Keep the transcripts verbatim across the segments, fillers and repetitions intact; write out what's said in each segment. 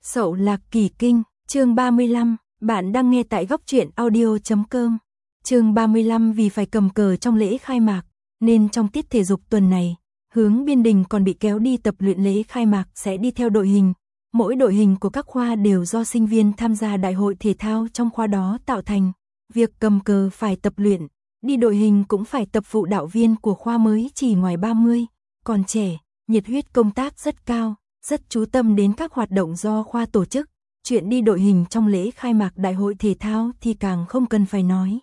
Sậu Lạc Kỳ Kinh, chương ba mươi lăm, bạn đang nghe tại góc truyện audio chấm com. Chương ba mươi lăm, vì phải cầm cờ trong lễ khai mạc, nên trong tiết thể dục tuần này, Hướng Biên Đình còn bị kéo đi tập luyện lễ khai mạc sẽ đi theo đội hình. Mỗi đội hình của các khoa đều do sinh viên tham gia đại hội thể thao trong khoa đó tạo thành. Việc cầm cờ phải tập luyện, đi đội hình cũng phải tập phụ đạo viên của khoa mới chỉ ngoài ba mươi, còn trẻ, nhiệt huyết công tác rất cao, rất chú tâm đến các hoạt động do khoa tổ chức. Chuyện đi đội hình trong lễ khai mạc đại hội thể thao thì càng không cần phải nói.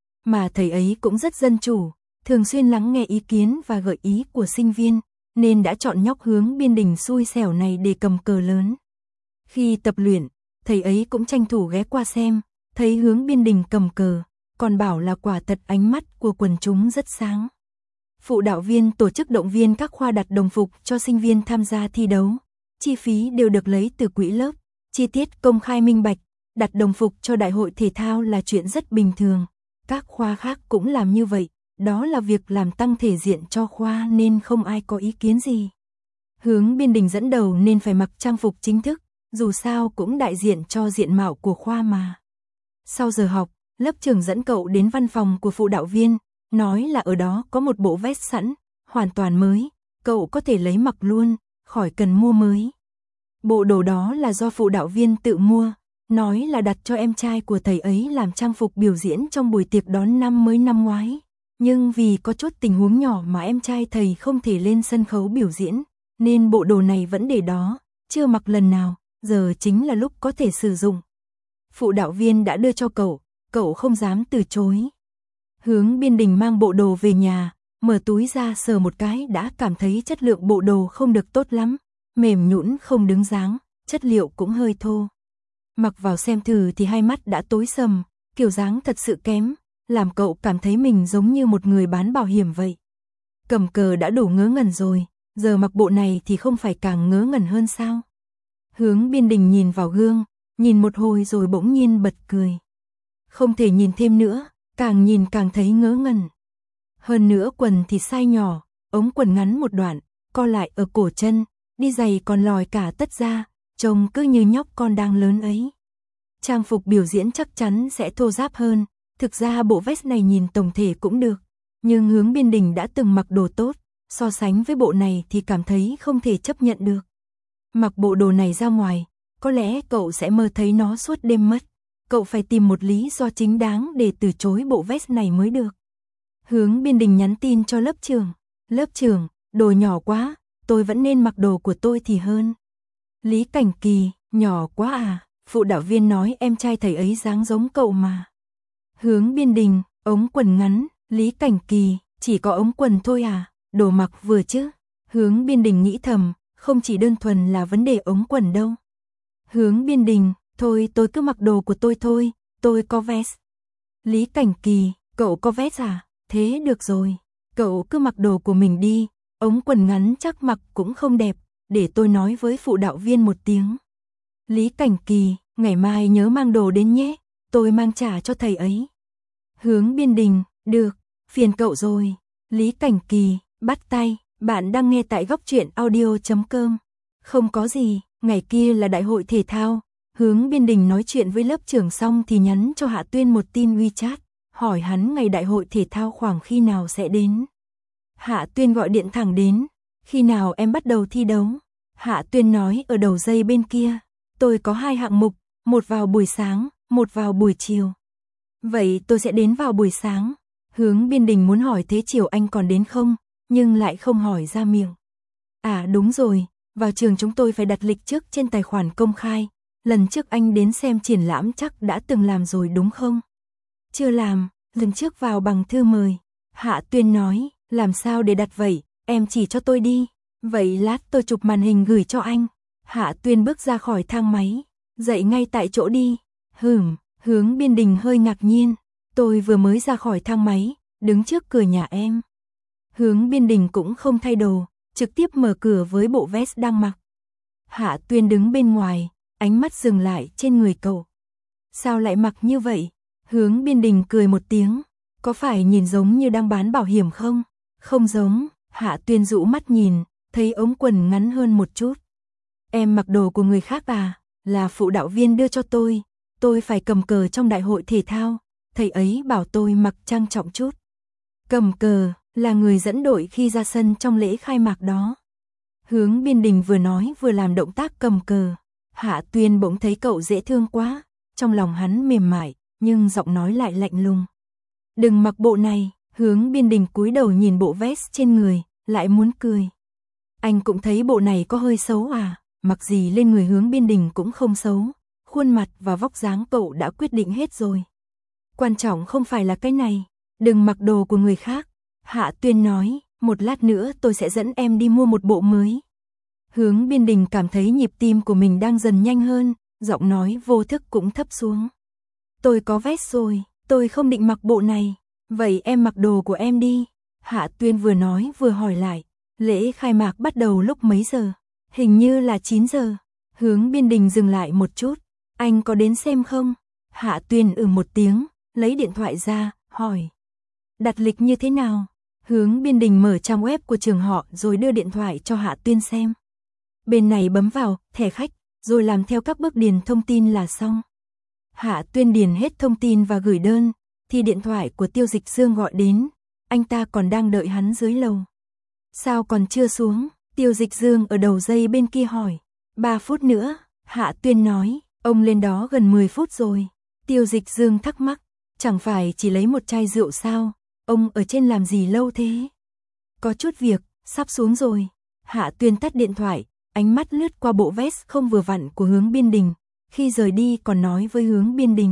Mà thầy ấy cũng rất dân chủ, thường xuyên lắng nghe ý kiến và gợi ý của sinh viên, nên đã chọn nhóc Hướng Biên Đình xui xẻo này để cầm cờ lớn. Khi tập luyện, thầy ấy cũng tranh thủ ghé qua xem, thấy Hướng Biên Đình cầm cờ, còn bảo là quả thật ánh mắt của quần chúng rất sáng. Phụ đạo viên tổ chức động viên các khoa đặt đồng phục cho sinh viên tham gia thi đấu, chi phí đều được lấy từ quỹ lớp, chi tiết công khai minh bạch, đặt đồng phục cho đại hội thể thao là chuyện rất bình thường. Các khoa khác cũng làm như vậy, đó là việc làm tăng thể diện cho khoa nên không ai có ý kiến gì. Hướng Biên Đình dẫn đầu nên phải mặc trang phục chính thức, dù sao cũng đại diện cho diện mạo của khoa mà. Sau giờ học, lớp trưởng dẫn cậu đến văn phòng của phụ đạo viên, nói là ở đó có một bộ vest sẵn, hoàn toàn mới, cậu có thể lấy mặc luôn, khỏi cần mua mới. Bộ đồ đó là do phụ đạo viên tự mua, nói là đặt cho em trai của thầy ấy làm trang phục biểu diễn trong buổi tiệc đón năm mới năm ngoái. Nhưng vì có chút tình huống nhỏ mà em trai thầy không thể lên sân khấu biểu diễn, nên bộ đồ này vẫn để đó, chưa mặc lần nào, giờ chính là lúc có thể sử dụng. Phụ đạo viên đã đưa cho cậu, cậu không dám từ chối. Hướng Biên Đình mang bộ đồ về nhà, mở túi ra sờ một cái đã cảm thấy chất lượng bộ đồ không được tốt lắm, mềm nhũn không đứng dáng, chất liệu cũng hơi thô. Mặc vào xem thử thì hai mắt đã tối sầm, kiểu dáng thật sự kém, làm cậu cảm thấy mình giống như một người bán bảo hiểm vậy. Cầm cờ đã đủ ngớ ngẩn rồi, giờ mặc bộ này thì không phải càng ngớ ngẩn hơn sao? Hướng Biên Đình nhìn vào gương, nhìn một hồi rồi bỗng nhiên bật cười. Không thể nhìn thêm nữa, càng nhìn càng thấy ngớ ngẩn. Hơn nữa quần thì size nhỏ, ống quần ngắn một đoạn, co lại ở cổ chân, đi giày còn lòi cả tất ra, trông cứ như nhóc con đang lớn ấy. Trang phục biểu diễn chắc chắn sẽ thô ráp hơn, thực ra bộ vest này nhìn tổng thể cũng được, nhưng Hướng Biên Đình đã từng mặc đồ tốt, so sánh với bộ này thì cảm thấy không thể chấp nhận được. Mặc bộ đồ này ra ngoài, có lẽ cậu sẽ mơ thấy nó suốt đêm mất. Cậu phải tìm một lý do chính đáng để từ chối bộ vest này mới được. Hướng Biên Đình nhắn tin cho lớp trưởng. Lớp trưởng, đồ nhỏ quá, tôi vẫn nên mặc đồ của tôi thì hơn. Lý Cảnh Kỳ, nhỏ quá à, phụ đạo viên nói em trai thầy ấy dáng giống cậu mà. Hướng Biên Đình, ống quần ngắn, Lý Cảnh Kỳ, chỉ có ống quần thôi à, đồ mặc vừa chứ. Hướng Biên Đình nghĩ thầm, không chỉ đơn thuần là vấn đề ống quần đâu. Hướng Biên Đình, thôi tôi cứ mặc đồ của tôi thôi, tôi có vest. Lý Cảnh Kỳ, cậu có vest à? Thế được rồi, cậu cứ mặc đồ của mình đi, ống quần ngắn chắc mặc cũng không đẹp, để tôi nói với phụ đạo viên một tiếng. Lý Cảnh Kỳ, ngày mai nhớ mang đồ đến nhé, tôi mang trả cho thầy ấy. Hướng Biên Đình, được, phiền cậu rồi. Lý Cảnh Kỳ, bắt tay, bạn đang nghe tại góc truyện audio chấm com. Không có gì, ngày kia là đại hội thể thao. Hướng Biên Đình nói chuyện với lớp trưởng xong thì nhắn cho Hạ Tuyên một tin WeChat, hỏi hắn ngày đại hội thể thao khoảng khi nào sẽ đến. Hạ Tuyên gọi điện thẳng đến, khi nào em bắt đầu thi đấu? Hạ Tuyên nói ở đầu dây bên kia, tôi có hai hạng mục, một vào buổi sáng, một vào buổi chiều. Vậy tôi sẽ đến vào buổi sáng. Hướng Biên Đình muốn hỏi thế chiều anh còn đến không, nhưng lại không hỏi ra miệng. À đúng rồi, vào trường chúng tôi phải đặt lịch trước trên tài khoản công khai. Lần trước anh đến xem triển lãm chắc đã từng làm rồi đúng không? Chưa làm, lần trước vào bằng thư mời. Hạ Tuyên nói, làm sao để đặt vậy, em chỉ cho tôi đi. Vậy lát tôi chụp màn hình gửi cho anh. Hạ Tuyên bước ra khỏi thang máy, dậy ngay tại chỗ đi. Hửm, Hướng Biên Đình hơi ngạc nhiên. Tôi vừa mới ra khỏi thang máy, đứng trước cửa nhà em. Hướng Biên Đình cũng không thay đồ, trực tiếp mở cửa với bộ vest đang mặc. Hạ Tuyên đứng bên ngoài, ánh mắt dừng lại trên người cậu. Sao lại mặc như vậy? Hướng Biên Đình cười một tiếng. Có phải nhìn giống như đang bán bảo hiểm không? Không giống. Hạ Tuyên rũ mắt nhìn, thấy ống quần ngắn hơn một chút. Em mặc đồ của người khác à? là phụ đạo viên đưa cho tôi, tôi phải cầm cờ trong đại hội thể thao, thầy ấy bảo tôi mặc trang trọng chút. Cầm cờ, là người dẫn đội khi ra sân trong lễ khai mạc đó. Hướng Biên Đình vừa nói vừa làm động tác cầm cờ. Hạ Tuyên bỗng thấy cậu dễ thương quá, trong lòng hắn mềm mại, nhưng giọng nói lại lạnh lùng. Đừng mặc bộ này. Hướng Biên Đình cúi đầu nhìn bộ vest trên người, lại muốn cười. Anh cũng thấy bộ này có hơi xấu à, mặc gì lên người Hướng Biên Đình cũng không xấu, khuôn mặt và vóc dáng cậu đã quyết định hết rồi. Quan trọng không phải là cái này, đừng mặc đồ của người khác. Hạ Tuyên nói, một lát nữa tôi sẽ dẫn em đi mua một bộ mới. Hướng Biên Đình cảm thấy nhịp tim của mình đang dần nhanh hơn, giọng nói vô thức cũng thấp xuống. Tôi có vest rồi, tôi không định mặc bộ này. Vậy em mặc đồ của em đi. Hạ Tuyên vừa nói vừa hỏi lại. Lễ khai mạc bắt đầu lúc mấy giờ? Hình như là chín giờ. Hướng Biên Đình dừng lại một chút. Anh có đến xem không? Hạ Tuyên ừ một tiếng, lấy điện thoại ra, hỏi. Đặt lịch như thế nào? Hướng Biên Đình mở trang web của trường họ rồi đưa điện thoại cho Hạ Tuyên xem. Bên này bấm vào, thẻ khách, rồi làm theo các bước điền thông tin là xong. Hạ Tuyên điền hết thông tin và gửi đơn. Thì điện thoại của Tiêu Dịch Dương gọi đến, anh ta còn đang đợi hắn dưới lầu. Sao còn chưa xuống? Tiêu Dịch Dương ở đầu dây bên kia hỏi. Ba phút nữa, Hạ Tuyên nói, ông lên đó gần mười phút rồi. Tiêu Dịch Dương thắc mắc, chẳng phải chỉ lấy một chai rượu sao, ông ở trên làm gì lâu thế? Có chút việc, sắp xuống rồi. Hạ Tuyên tắt điện thoại, ánh mắt lướt qua bộ vest không vừa vặn của Hướng Biên Đình, khi rời đi còn nói với Hướng Biên Đình.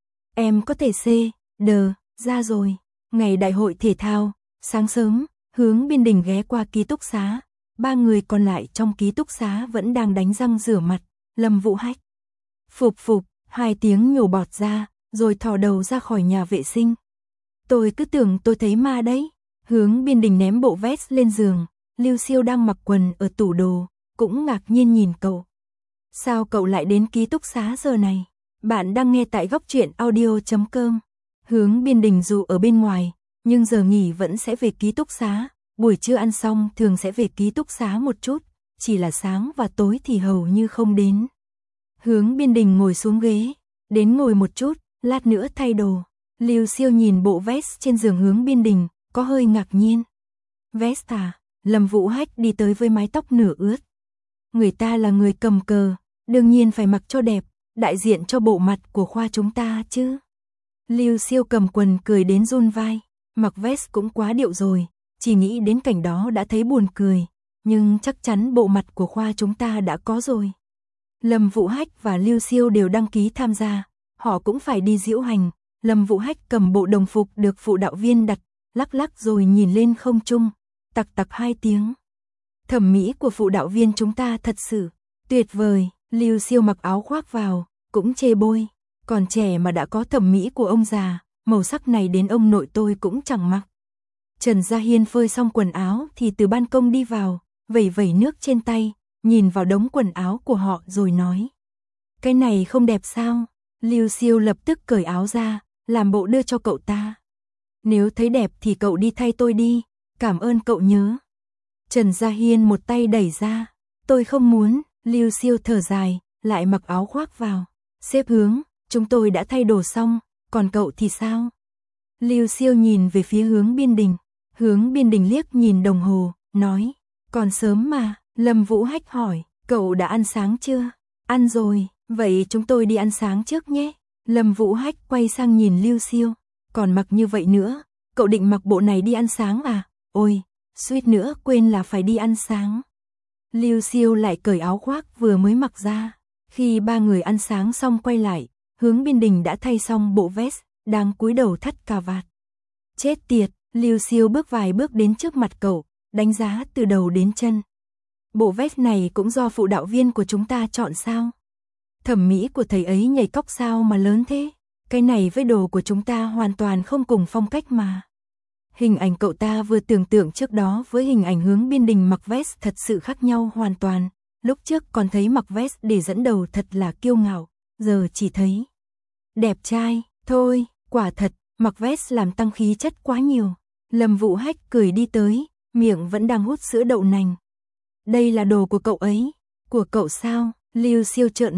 Em có thể xê đờ ra rồi. Ngày đại hội thể thao, sáng sớm, Hướng Biên Đình ghé qua ký túc xá. Ba người còn lại trong ký túc xá vẫn đang đánh răng rửa mặt. Lâm Vũ Hách. Phụp phụp, hai tiếng nhổ bọt ra, rồi thò đầu ra khỏi nhà vệ sinh. Tôi cứ tưởng tôi thấy ma đấy. Hướng Biên Đình ném bộ vest lên giường. Lưu Siêu đang mặc quần ở tủ đồ, cũng ngạc nhiên nhìn cậu. Sao cậu lại đến ký túc xá giờ này? Bạn đang nghe tại góc truyện audio chấm com. Hướng Biên Đình dù ở bên ngoài, nhưng giờ nghỉ vẫn sẽ về ký túc xá, buổi trưa ăn xong thường sẽ về ký túc xá một chút, chỉ là sáng và tối thì hầu như không đến. Hướng Biên Đình ngồi xuống ghế, đến ngồi một chút, lát nữa thay đồ. Lưu Siêu nhìn bộ vest trên giường Hướng Biên Đình, có hơi ngạc nhiên. Vest à? Lâm Vũ Hách đi tới với mái tóc nửa ướt. Người ta là người cầm cờ, đương nhiên phải mặc cho đẹp, đại diện cho bộ mặt của khoa chúng ta chứ. Lưu Siêu cầm quần cười đến run vai, mặc vest cũng quá điệu rồi, chỉ nghĩ đến cảnh đó đã thấy buồn cười, nhưng chắc chắn bộ mặt của khoa chúng ta đã có rồi. Lâm Vũ Hách và Lưu Siêu đều đăng ký tham gia, họ cũng phải đi diễu hành. Lâm Vũ Hách cầm bộ đồng phục được phụ đạo viên đặt, lắc lắc rồi nhìn lên không trung, tặc tặc hai tiếng. Thẩm mỹ của phụ đạo viên chúng ta thật sự tuyệt vời. Lưu Siêu mặc áo khoác vào, cũng chê bôi. Còn trẻ mà đã có thẩm mỹ của ông già, màu sắc này đến ông nội tôi cũng chẳng mặc. Trần Gia Hiên phơi xong quần áo thì từ ban công đi vào, vẩy vẩy nước trên tay, nhìn vào đống quần áo của họ rồi nói. Cái này không đẹp sao? Lưu Siêu lập tức cởi áo ra, làm bộ đưa cho cậu ta. Nếu thấy đẹp thì cậu đi thay tôi đi, cảm ơn cậu nhớ. Trần Gia Hiên một tay đẩy ra. Tôi không muốn. Lưu Siêu thở dài, lại mặc áo khoác vào. Sếp Hướng, chúng tôi đã thay đồ xong, còn cậu thì sao? Lưu Siêu nhìn về phía Hướng Biên Đình. Hướng Biên Đình liếc nhìn đồng hồ, nói. Còn sớm mà. Lâm Vũ Hách hỏi, cậu đã ăn sáng chưa? Ăn rồi, vậy chúng tôi đi ăn sáng trước nhé. Lâm Vũ Hách quay sang nhìn Lưu Siêu. Còn mặc như vậy nữa, cậu định mặc bộ này đi ăn sáng à? Ôi, suýt nữa quên là phải đi ăn sáng. Lưu Siêu lại cởi áo khoác vừa mới mặc ra. Khi ba người ăn sáng xong quay lại, Hướng Biên Đình đã thay xong bộ vest, đang cúi đầu thắt cà vạt. Chết tiệt, Lưu Siêu bước vài bước đến trước mặt cậu, đánh giá từ đầu đến chân. Bộ vest này cũng do phụ đạo viên của chúng ta chọn sao? Thẩm mỹ của thầy ấy nhảy cóc sao mà lớn thế? Cái này với đồ của chúng ta hoàn toàn không cùng phong cách mà. Hình ảnh cậu ta vừa tưởng tượng trước đó với hình ảnh Hướng Biên Đình mặc vest thật sự khác nhau hoàn toàn. Lúc trước còn thấy mặc vest để dẫn đầu thật là kiêu ngạo, giờ chỉ thấy đẹp trai. Thôi, quả thật, mặc vest làm tăng khí chất quá nhiều. Lâm Vũ Hách cười đi tới, miệng vẫn đang hút sữa đậu nành. Đây là đồ của cậu ấy. Của cậu sao? Lưu Siêu trợn mắt,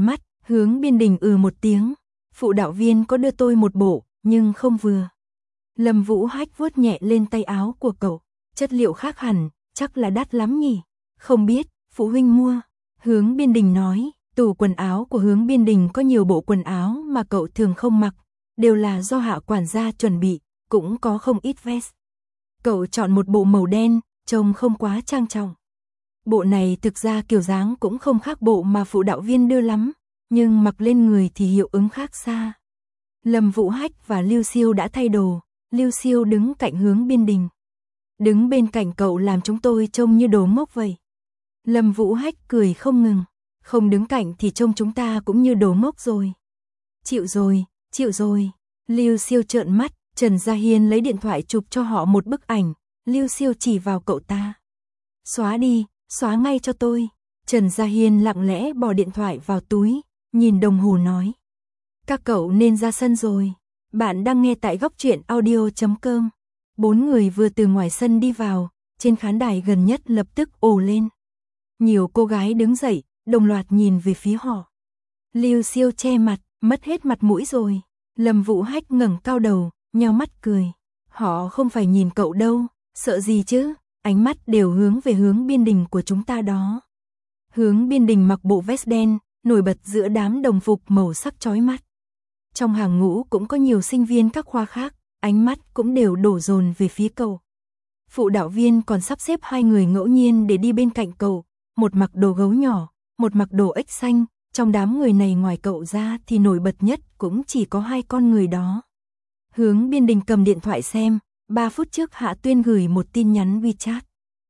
Hướng Biên Đình ừ một tiếng, phụ đạo viên có đưa tôi một bộ, nhưng không vừa. Lâm Vũ Hách vuốt nhẹ lên tay áo của cậu, chất liệu khác hẳn, chắc là đắt lắm nhỉ. Không biết, phụ huynh mua. Hướng Biên Đình nói, tủ quần áo của Hướng Biên Đình có nhiều bộ quần áo mà cậu thường không mặc, đều là do Hạ quản gia chuẩn bị, cũng có không ít vest. Cậu chọn một bộ màu đen, trông không quá trang trọng. Bộ này thực ra kiểu dáng cũng không khác bộ mà phụ đạo viên đưa lắm, nhưng mặc lên người thì hiệu ứng khác xa. Lâm Vũ Hách và Lưu Siêu đã thay đồ, Lưu Siêu đứng cạnh Hướng Biên Đình. Đứng bên cạnh cậu làm chúng tôi trông như đồ ngốc vậy. Lâm Vũ Hách cười không ngừng, không đứng cạnh thì trông chúng ta cũng như đồ ngốc rồi. Chịu rồi, chịu rồi. Lưu Siêu trợn mắt, Trần Gia Hiên lấy điện thoại chụp cho họ một bức ảnh, Lưu Siêu chỉ vào cậu ta. Xóa đi, xóa ngay cho tôi. Trần Gia Hiên lặng lẽ bỏ điện thoại vào túi, nhìn đồng hồ nói. Các cậu nên ra sân rồi. Bạn đang nghe tại góc truyện audio chấm com. Bốn người vừa từ ngoài sân đi vào, trên khán đài gần nhất lập tức ồ lên. Nhiều cô gái đứng dậy, đồng loạt nhìn về phía họ. Lưu Siêu che mặt, mất hết mặt mũi rồi. Lâm Vũ Hách ngẩng cao đầu, nheo mắt cười. Họ không phải nhìn cậu đâu, sợ gì chứ, ánh mắt đều hướng về Hướng Biên Đình của chúng ta đó. Hướng Biên Đình mặc bộ vest đen, nổi bật giữa đám đồng phục màu sắc chói mắt. Trong hàng ngũ cũng có nhiều sinh viên các khoa khác, ánh mắt cũng đều đổ dồn về phía cậu. Phụ đạo viên còn sắp xếp hai người ngẫu nhiên để đi bên cạnh cậu, một mặc đồ gấu nhỏ, một mặc đồ ếch xanh, trong đám người này ngoài cậu ra thì nổi bật nhất cũng chỉ có hai con người đó. Hướng Biên Đình cầm điện thoại xem, ba phút trước Hạ Tuyên gửi một tin nhắn WeChat.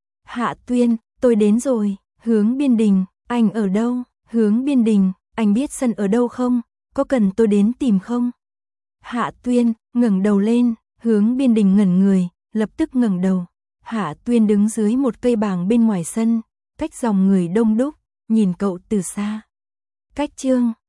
Hạ Tuyên, tôi đến rồi. Hướng Biên Đình, anh ở đâu? Hướng Biên Đình, anh biết sân ở đâu không? Có cần tôi đến tìm không? Hạ Tuyên, ngẩng đầu lên, Hướng Biên Đình ngẩn người, lập tức ngẩng đầu. Hạ Tuyên đứng dưới một cây bàng bên ngoài sân, cách dòng người đông đúc, nhìn cậu từ xa. Cách chương